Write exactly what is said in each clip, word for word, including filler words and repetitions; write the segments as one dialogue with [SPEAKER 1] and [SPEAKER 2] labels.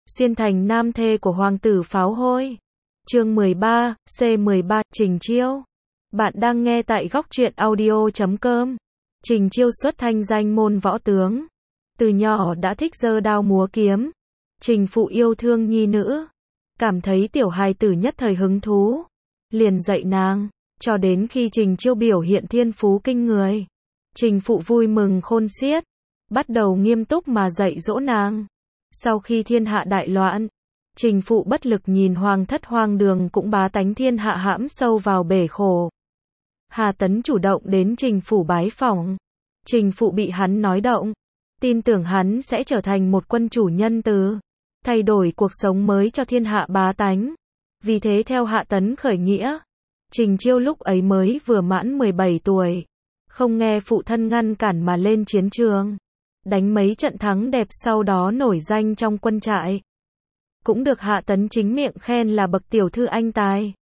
[SPEAKER 1] xuyên thành nam thê của hoàng tử pháo hôi. Chương mười ba, C mười ba, Trình Chiêu. Bạn đang nghe tại góc truyện audio chấm com. Trình Chiêu xuất thanh danh môn võ tướng. Từ nhỏ đã thích giơ đao múa kiếm. Trình phụ yêu thương nhi nữ. Cảm thấy tiểu hài tử nhất thời hứng thú. Liền dạy nàng, cho đến khi Trình Chiêu biểu hiện thiên phú kinh người. Trình phụ vui mừng khôn xiết. Bắt đầu nghiêm túc mà dạy dỗ nàng. Sau khi thiên hạ đại loạn, Trình phụ bất lực nhìn hoàng thất hoang đường cũng bá tánh thiên hạ hãm sâu vào bể khổ. Hà Tấn chủ động đến Trình phủ bái phỏng. Trình phụ bị hắn nói động, tin tưởng hắn sẽ trở thành một quân chủ nhân từ, thay đổi cuộc sống mới cho thiên hạ bá tánh. Vì thế theo Hạ Tấn khởi nghĩa, Trình Chiêu lúc ấy mới vừa mãn mười bảy tuổi, không nghe phụ thân ngăn cản mà lên chiến trường, đánh mấy trận thắng đẹp, sau đó nổi danh trong quân trại. Cũng được Hạ Tấn chính miệng khen là bậc tiểu thư anh tài.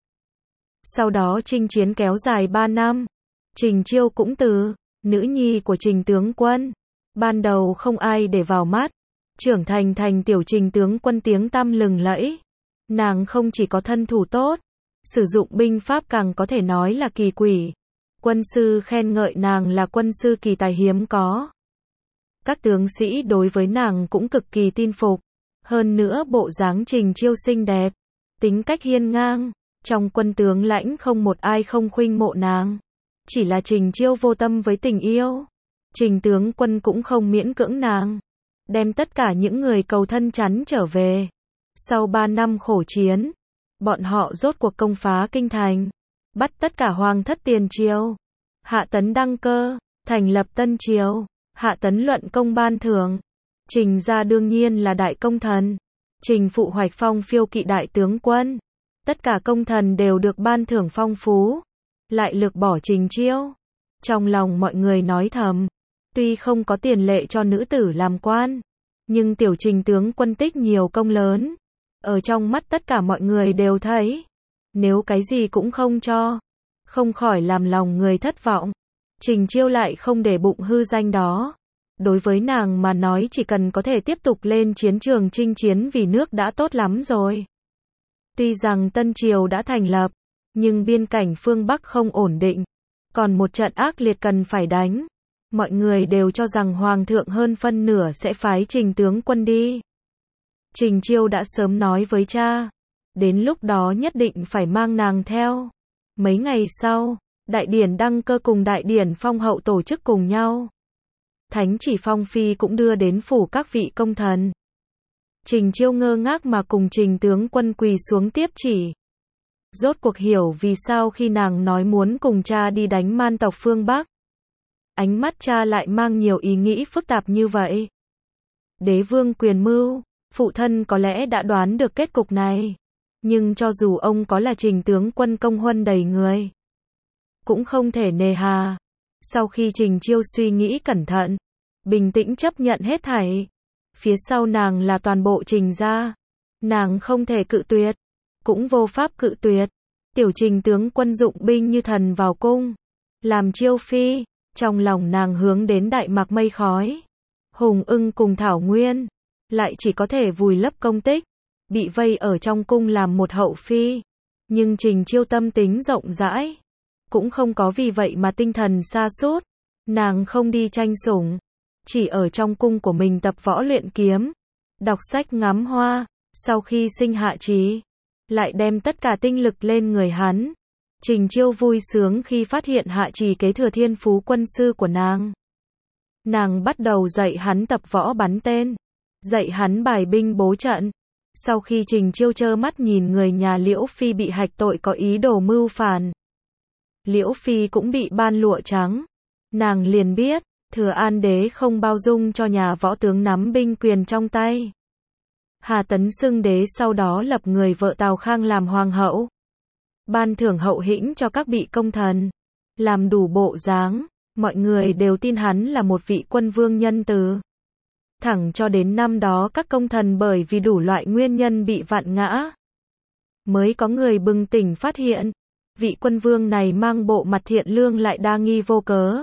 [SPEAKER 1] Sau đó chinh chiến kéo dài ba năm. Trình Chiêu cũng từ nữ nhi của Trình tướng quân, ban đầu không ai để vào mắt, trưởng thành thành tiểu Trình tướng quân tiếng tăm lừng lẫy. Nàng không chỉ có thân thủ tốt, sử dụng binh pháp càng có thể nói là kỳ quỷ. Quân sư khen ngợi nàng là quân sư kỳ tài hiếm có. Các tướng sĩ đối với nàng cũng cực kỳ tin phục. Hơn nữa bộ dáng Trình Chiêu xinh đẹp, tính cách hiên ngang, trong quân tướng lãnh không một ai không khuynh mộ nàng. Chỉ là Trình Chiêu vô tâm với tình yêu. Trình tướng quân cũng không miễn cưỡng nàng, đem tất cả những người cầu thân chắn trở về. Sau ba năm khổ chiến, bọn họ rốt cuộc công phá kinh thành, bắt tất cả hoàng thất tiền triều. Hạ Tấn đăng cơ, thành lập tân triều. Hạ Tấn luận công ban thưởng. Trình gia đương nhiên là đại công thần. Trình phụ hoạch phong phiêu kỵ đại tướng quân. Tất cả công thần đều được ban thưởng phong phú. Lại lược bỏ Trình Chiêu. Trong lòng mọi người nói thầm, tuy không có tiền lệ cho nữ tử làm quan, nhưng tiểu Trình tướng quân tích nhiều công lớn. Ở trong mắt tất cả mọi người đều thấy, nếu cái gì cũng không cho, không khỏi làm lòng người thất vọng. Trình Chiêu lại không để bụng hư danh đó. Đối với nàng mà nói chỉ cần có thể tiếp tục lên chiến trường chinh chiến vì nước đã tốt lắm rồi. Tuy rằng Tân Triều đã thành lập, nhưng biên cảnh phương Bắc không ổn định, còn một trận ác liệt cần phải đánh. Mọi người đều cho rằng Hoàng thượng hơn phân nửa sẽ phái Trình tướng quân đi. Trình Chiêu đã sớm nói với cha, đến lúc đó nhất định phải mang nàng theo. Mấy ngày sau, đại điển đăng cơ cùng đại điển phong hậu tổ chức cùng nhau. Thánh chỉ phong phi cũng đưa đến phủ các vị công thần. Trình Chiêu ngơ ngác mà cùng Trình tướng quân quỳ xuống tiếp chỉ. Rốt cuộc hiểu vì sao khi nàng nói muốn cùng cha đi đánh man tộc phương Bắc, ánh mắt cha lại mang nhiều ý nghĩ phức tạp như vậy. Đế vương quyền mưu, phụ thân có lẽ đã đoán được kết cục này. Nhưng cho dù ông có là Trình tướng quân công huân đầy người, cũng không thể nề hà. Sau khi Trình Chiêu suy nghĩ cẩn thận, bình tĩnh chấp nhận hết thảy. Phía sau nàng là toàn bộ Trình gia. Nàng không thể cự tuyệt, cũng vô pháp cự tuyệt. Tiểu Trình tướng quân dụng binh như thần vào cung, làm Chiêu phi. Trong lòng nàng hướng đến Đại Mạc mây khói, Hùng Ưng cùng Thảo Nguyên, lại chỉ có thể vùi lấp công tích, bị vây ở trong cung làm một hậu phi. Nhưng Trình Chiêu tâm tính rộng rãi, cũng không có vì vậy mà tinh thần sa sút. Nàng không đi tranh sủng, chỉ ở trong cung của mình tập võ luyện kiếm, đọc sách ngắm hoa. Sau khi sinh Hạ Chí, lại đem tất cả tinh lực lên người hắn. Trình Chiêu vui sướng khi phát hiện Hạ Chí kế thừa thiên phú quân sư của nàng. Nàng bắt đầu dạy hắn tập võ bắn tên, dạy hắn bài binh bố trận. Sau khi Trình Chiêu trơ mắt nhìn người nhà Liễu Phi bị hạch tội có ý đồ mưu phản, Liễu Phi cũng bị ban lụa trắng, nàng liền biết, Thừa An đế không bao dung cho nhà võ tướng nắm binh quyền trong tay. Hà Tấn xưng đế sau đó lập người vợ Tào Khang làm hoàng hậu, ban thưởng hậu hĩnh cho các vị công thần, làm đủ bộ dáng, mọi người đều tin hắn là một vị quân vương nhân từ. Thẳng cho đến năm đó các công thần bởi vì đủ loại nguyên nhân bị vạn ngã, mới có người bừng tỉnh phát hiện, vị quân vương này mang bộ mặt thiện lương lại đa nghi vô cớ.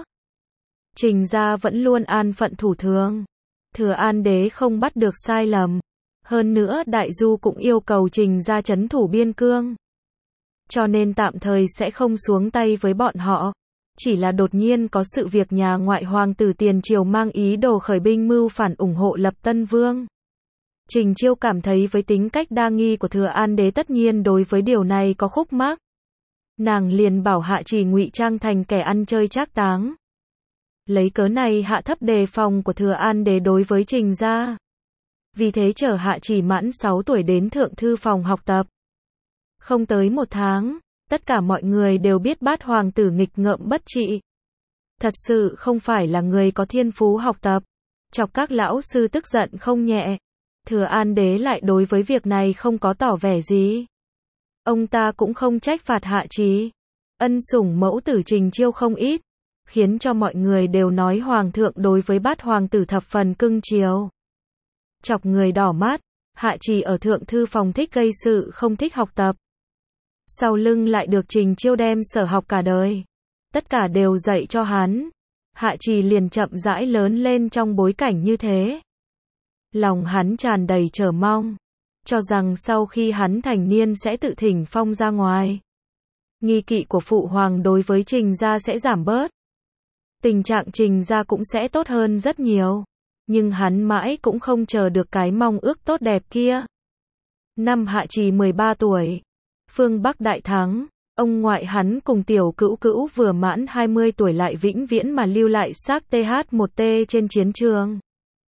[SPEAKER 1] Trình gia vẫn luôn an phận thủ thường, Thừa An đế không bắt được sai lầm, Hơn nữa Đại Du cũng yêu cầu Trình gia trấn thủ biên cương. Cho nên tạm thời sẽ không xuống tay với bọn họ. Chỉ là đột nhiên có sự việc nhà ngoại hoàng tử tiền triều mang ý đồ khởi binh mưu phản ủng hộ lập Tân Vương. Trình Chiêu cảm thấy với tính cách đa nghi của Thừa An Đế tất nhiên đối với điều này có khúc mắc. Nàng liền bảo Hạ Trì ngụy trang thành kẻ ăn chơi trác táng. Lấy cớ này hạ thấp đề phòng của Thừa An Đế đối với Trình gia. Vì thế chở Hạ Trì mãn sáu tuổi đến thượng thư phòng học tập. Không tới một tháng, tất cả mọi người đều biết Bát hoàng tử nghịch ngợm bất trị. Thật sự không phải là người có thiên phú học tập, chọc các lão sư tức giận không nhẹ. Thừa An Đế lại đối với việc này không có tỏ vẻ gì. Ông ta cũng không trách phạt Hạ Trì. Ân sủng mẫu tử Trình Chiêu không ít, khiến cho mọi người đều nói hoàng thượng đối với Bát hoàng tử thập phần cưng chiều. Chọc người đỏ mắt, Hạ Trì ở thượng thư phòng thích gây sự không thích học tập. Sau lưng lại được Trình Chiêu đem sở học cả đời. Tất cả đều dạy cho hắn. Hạ Trì liền chậm rãi lớn lên trong bối cảnh như thế. Lòng hắn tràn đầy chờ mong. Cho rằng sau khi hắn thành niên sẽ tự thỉnh phong ra ngoài. Nghi kỵ của phụ hoàng đối với Trình gia sẽ giảm bớt. Tình trạng Trình gia cũng sẽ tốt hơn rất nhiều. Nhưng hắn mãi cũng không chờ được cái mong ước tốt đẹp kia. Năm Hạ Trì mười ba tuổi. Phương Bắc đại thắng. Ông ngoại hắn cùng tiểu cữu cữu vừa mãn hai mươi tuổi lại vĩnh viễn mà lưu lại xác T H một T trên chiến trường.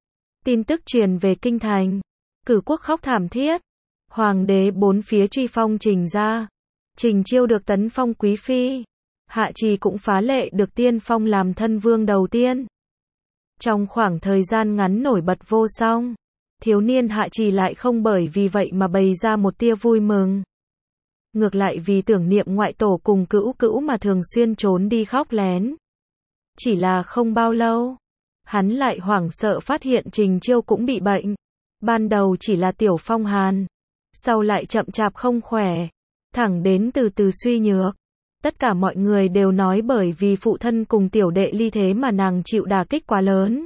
[SPEAKER 1] Tin tức truyền về kinh thành. Cử quốc khóc thảm thiết. Hoàng đế bốn phía truy phong Trình gia. Trình Chiêu được tấn phong quý phi. Hạ Trì cũng phá lệ được tiên phong làm thân vương đầu tiên. Trong khoảng thời gian ngắn nổi bật vô song, thiếu niên Hạ Trì lại không bởi vì vậy mà bày ra một tia vui mừng. Ngược lại vì tưởng niệm ngoại tổ cùng cữu cữu mà thường xuyên trốn đi khóc lén. Chỉ là không bao lâu, hắn lại hoảng sợ phát hiện Trình Chiêu cũng bị bệnh. Ban đầu chỉ là tiểu phong hàn, sau lại chậm chạp không khỏe, thẳng đến từ từ suy nhược. Tất cả mọi người đều nói bởi vì phụ thân cùng tiểu đệ ly thế mà nàng chịu đả kích quá lớn.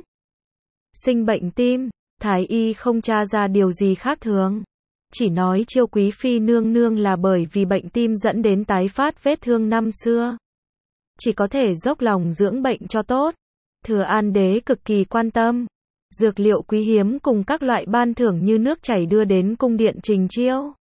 [SPEAKER 1] Sinh bệnh tim, thái y không tra ra điều gì khác thường. Chỉ nói Chiêu quý phi nương nương là bởi vì bệnh tim dẫn đến tái phát vết thương năm xưa. Chỉ có thể dốc lòng dưỡng bệnh cho tốt. Thừa An Đế cực kỳ quan tâm. Dược liệu quý hiếm cùng các loại ban thưởng như nước chảy đưa đến cung điện Trình Chiêu.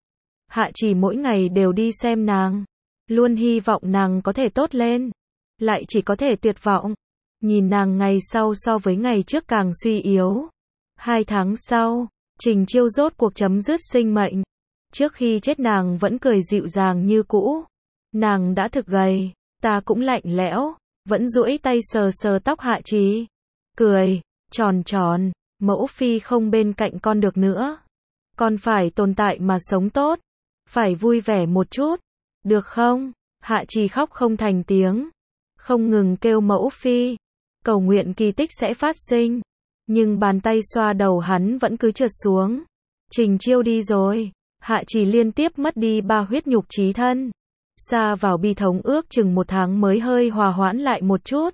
[SPEAKER 1] Hạ Trì mỗi ngày đều đi xem nàng. Luôn hy vọng nàng có thể tốt lên. Lại chỉ có thể tuyệt vọng. Nhìn nàng ngày sau so với ngày trước càng suy yếu. Hai tháng sau, Trình Chiêu rốt cuộc chấm dứt sinh mệnh. Trước khi chết nàng vẫn cười dịu dàng như cũ. Nàng đã thực gầy, ta cũng lạnh lẽo, vẫn duỗi tay sờ sờ tóc Hạ Trì. Cười, tròn tròn, mẫu phi không bên cạnh con được nữa. Con phải tồn tại mà sống tốt. Phải vui vẻ một chút. Được không? Hạ Trì khóc không thành tiếng. Không ngừng kêu mẫu phi. Cầu nguyện kỳ tích sẽ phát sinh. Nhưng bàn tay xoa đầu hắn vẫn cứ trượt xuống. Trình Chiêu đi rồi. Hạ Trì liên tiếp mất đi ba huyết nhục chí thân. Xa vào bi thống ước chừng một tháng mới hơi hòa hoãn lại một chút.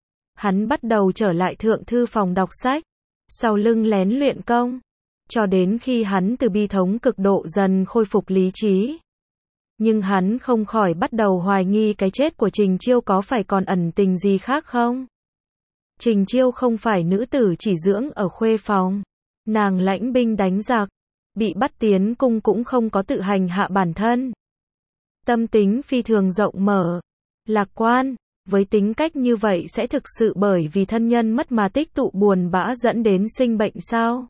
[SPEAKER 1] Hắn bắt đầu trở lại thượng thư phòng đọc sách. Sau lưng lén luyện công. Cho đến khi hắn từ bi thống cực độ dần khôi phục lý trí. Nhưng hắn không khỏi bắt đầu hoài nghi cái chết của Trình Chiêu có phải còn ẩn tình gì khác không? Trình Chiêu không phải nữ tử chỉ dưỡng ở khuê phòng. Nàng lãnh binh đánh giặc. Bị bắt tiến cung cũng không có tự hành hạ bản thân. Tâm tính phi thường rộng mở. Lạc quan. Với tính cách như vậy sẽ thực sự bởi vì thân nhân mất mà tích tụ buồn bã dẫn đến sinh bệnh sao?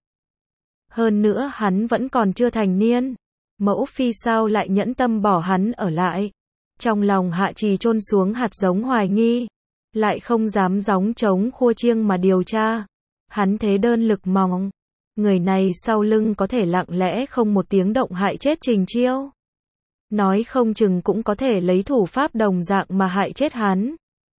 [SPEAKER 1] Hơn nữa hắn vẫn còn chưa thành niên. Mẫu phi sao lại nhẫn tâm bỏ hắn ở lại. Trong lòng Hạ Trì chôn xuống hạt giống hoài nghi. Lại không dám gióng trống khua chiêng mà điều tra. Hắn thế đơn lực mỏng. Người này sau lưng có thể lặng lẽ không một tiếng động hại chết Trình Chiêu. Nói không chừng cũng có thể lấy thủ pháp đồng dạng mà hại chết hắn.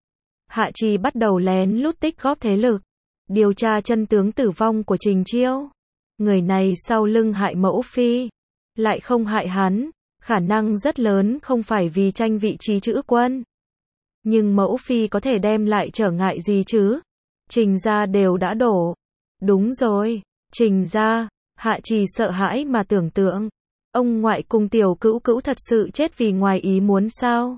[SPEAKER 1] Hạ Trì bắt đầu lén lút tích góp thế lực. Điều tra chân tướng tử vong của Trình Chiêu. Người này sau lưng hại mẫu phi. Lại không hại hắn. Khả năng rất lớn không phải vì tranh vị trí chữ quân. Nhưng mẫu phi có thể đem lại trở ngại gì chứ? Trình gia đều đã đổ. Đúng rồi. Trình gia. Hạ Trì sợ hãi mà tưởng tượng, ông ngoại cùng tiểu cữu cữu thật sự chết vì ngoài ý muốn sao?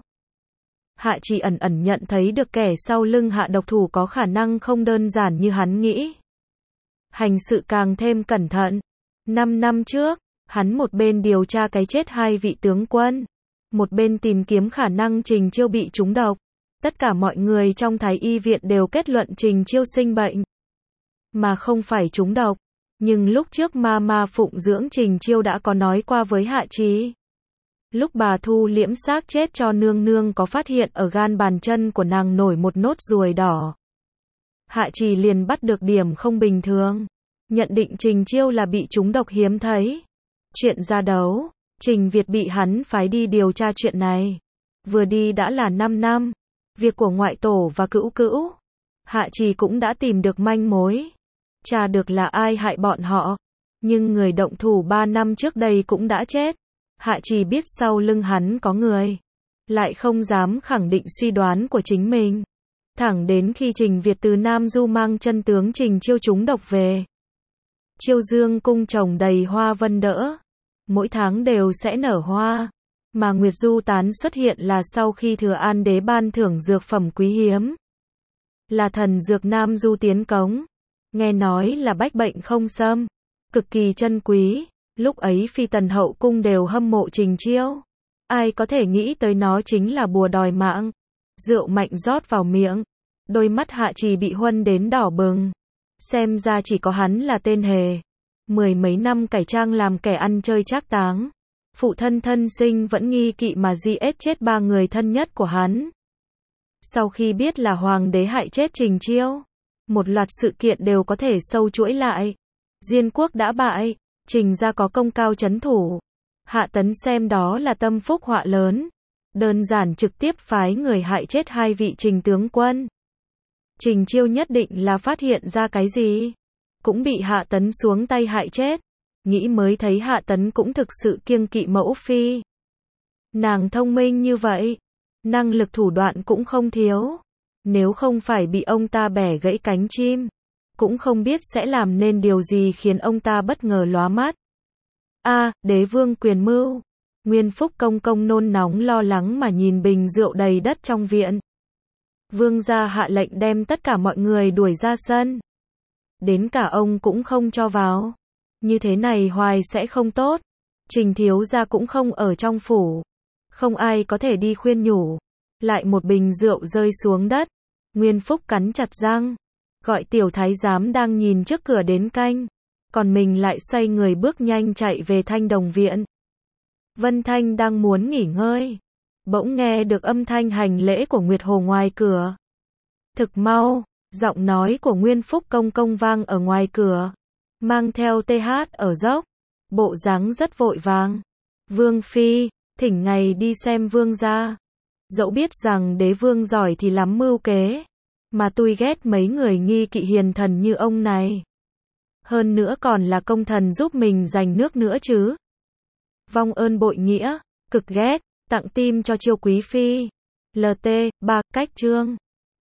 [SPEAKER 1] Hạ Trì ẩn ẩn nhận thấy được kẻ sau lưng hạ độc thủ có khả năng không đơn giản như hắn nghĩ. Hành sự càng thêm cẩn thận. Năm năm trước, hắn một bên điều tra cái chết hai vị tướng quân, một bên tìm kiếm khả năng Trình Chiêu bị trúng độc. Tất cả mọi người trong Thái Y viện đều kết luận Trình Chiêu sinh bệnh, mà không phải trúng độc. Nhưng lúc trước ma ma phụng dưỡng Trình Chiêu đã có nói qua với Hạ Trì. Lúc bà thu liễm xác chết cho nương nương có phát hiện ở gan bàn chân của nàng nổi một nốt ruồi đỏ. Hạ Trì liền bắt được điểm không bình thường, nhận định Trình Chiêu là bị trúng độc hiếm thấy. Chuyện ra đấu, Trình Việt bị hắn phái đi điều tra chuyện này. Vừa đi đã là năm năm, việc của ngoại tổ và cữu cữu. Hạ Trì cũng đã tìm được manh mối, tra được là ai hại bọn họ. Nhưng người động thủ ba năm trước đây cũng đã chết. Hạ Trì biết sau lưng hắn có người, lại không dám khẳng định suy đoán của chính mình. Thẳng đến khi Trình Việt từ Nam Du mang chân tướng Trình Chiêu trúng độc về. Chiêu Dương cung trồng đầy hoa vân đỡ, mỗi tháng đều sẽ nở hoa. Mà Nguyệt Du tán xuất hiện là sau khi Thừa An đế ban thưởng dược phẩm quý hiếm, là thần dược Nam Du tiến cống. Nghe nói là bách bệnh không xâm, cực kỳ chân quý. Lúc ấy phi tần hậu cung đều hâm mộ Trình Chiêu. Ai có thể nghĩ tới nó chính là bùa đòi mạng. Rượu mạnh rót vào miệng, đôi mắt Hạ Trì bị huân đến đỏ bừng. Xem ra chỉ có hắn là tên hề. Mười mấy năm cải trang làm kẻ ăn chơi trác táng. Phụ thân thân sinh vẫn nghi kỵ mà giết chết ba người thân nhất của hắn. Sau khi biết là hoàng đế hại chết Trình Chiêu, một loạt sự kiện đều có thể sâu chuỗi lại. Diên quốc đã bại, Trình gia có công cao trấn thủ. Hạ Tấn xem đó là tâm phúc họa lớn, đơn giản trực tiếp phái người hại chết hai vị Trình tướng quân. Trình Chiêu nhất định là phát hiện ra cái gì, cũng bị Hạ Tấn xuống tay hại chết. Nghĩ mới thấy Hạ Tấn cũng thực sự kiêng kỵ mẫu phi. Nàng thông minh như vậy, năng lực thủ đoạn cũng không thiếu. Nếu không phải bị ông ta bẻ gãy cánh chim, cũng không biết sẽ làm nên điều gì khiến ông ta bất ngờ lóa mắt. A, à, đế vương quyền mưu. Nguyên Phúc công công nôn nóng lo lắng mà nhìn bình rượu đầy đất trong viện. Vương gia hạ lệnh đem tất cả mọi người đuổi ra sân. Đến cả ông cũng không cho vào. Như thế này hoài sẽ không tốt. Trình thiếu gia cũng không ở trong phủ. Không ai có thể đi khuyên nhủ. Lại một bình rượu rơi xuống đất. Nguyên Phúc cắn chặt răng, gọi tiểu thái giám đang nhìn trước cửa đến canh. Còn mình lại xoay người bước nhanh chạy về Thanh Đồng viện. Vân Thanh đang muốn nghỉ ngơi, bỗng nghe được âm thanh hành lễ của Nguyệt Hồ ngoài cửa. Thực mau, giọng nói của Nguyên Phúc công công vang ở ngoài cửa, mang theo tê hát ở dốc, bộ dáng rất vội vàng. Vương phi, thỉnh ngày đi xem vương gia. Dẫu biết rằng đế vương giỏi thì lắm mưu kế, mà tôi ghét mấy người nghi kỵ hiền thần như ông này. Hơn nữa còn là công thần giúp mình giành nước nữa chứ. Vong ơn bội nghĩa, cực ghét, tặng tim cho Chiêu quý phi. lờ tê, ba, cách chương.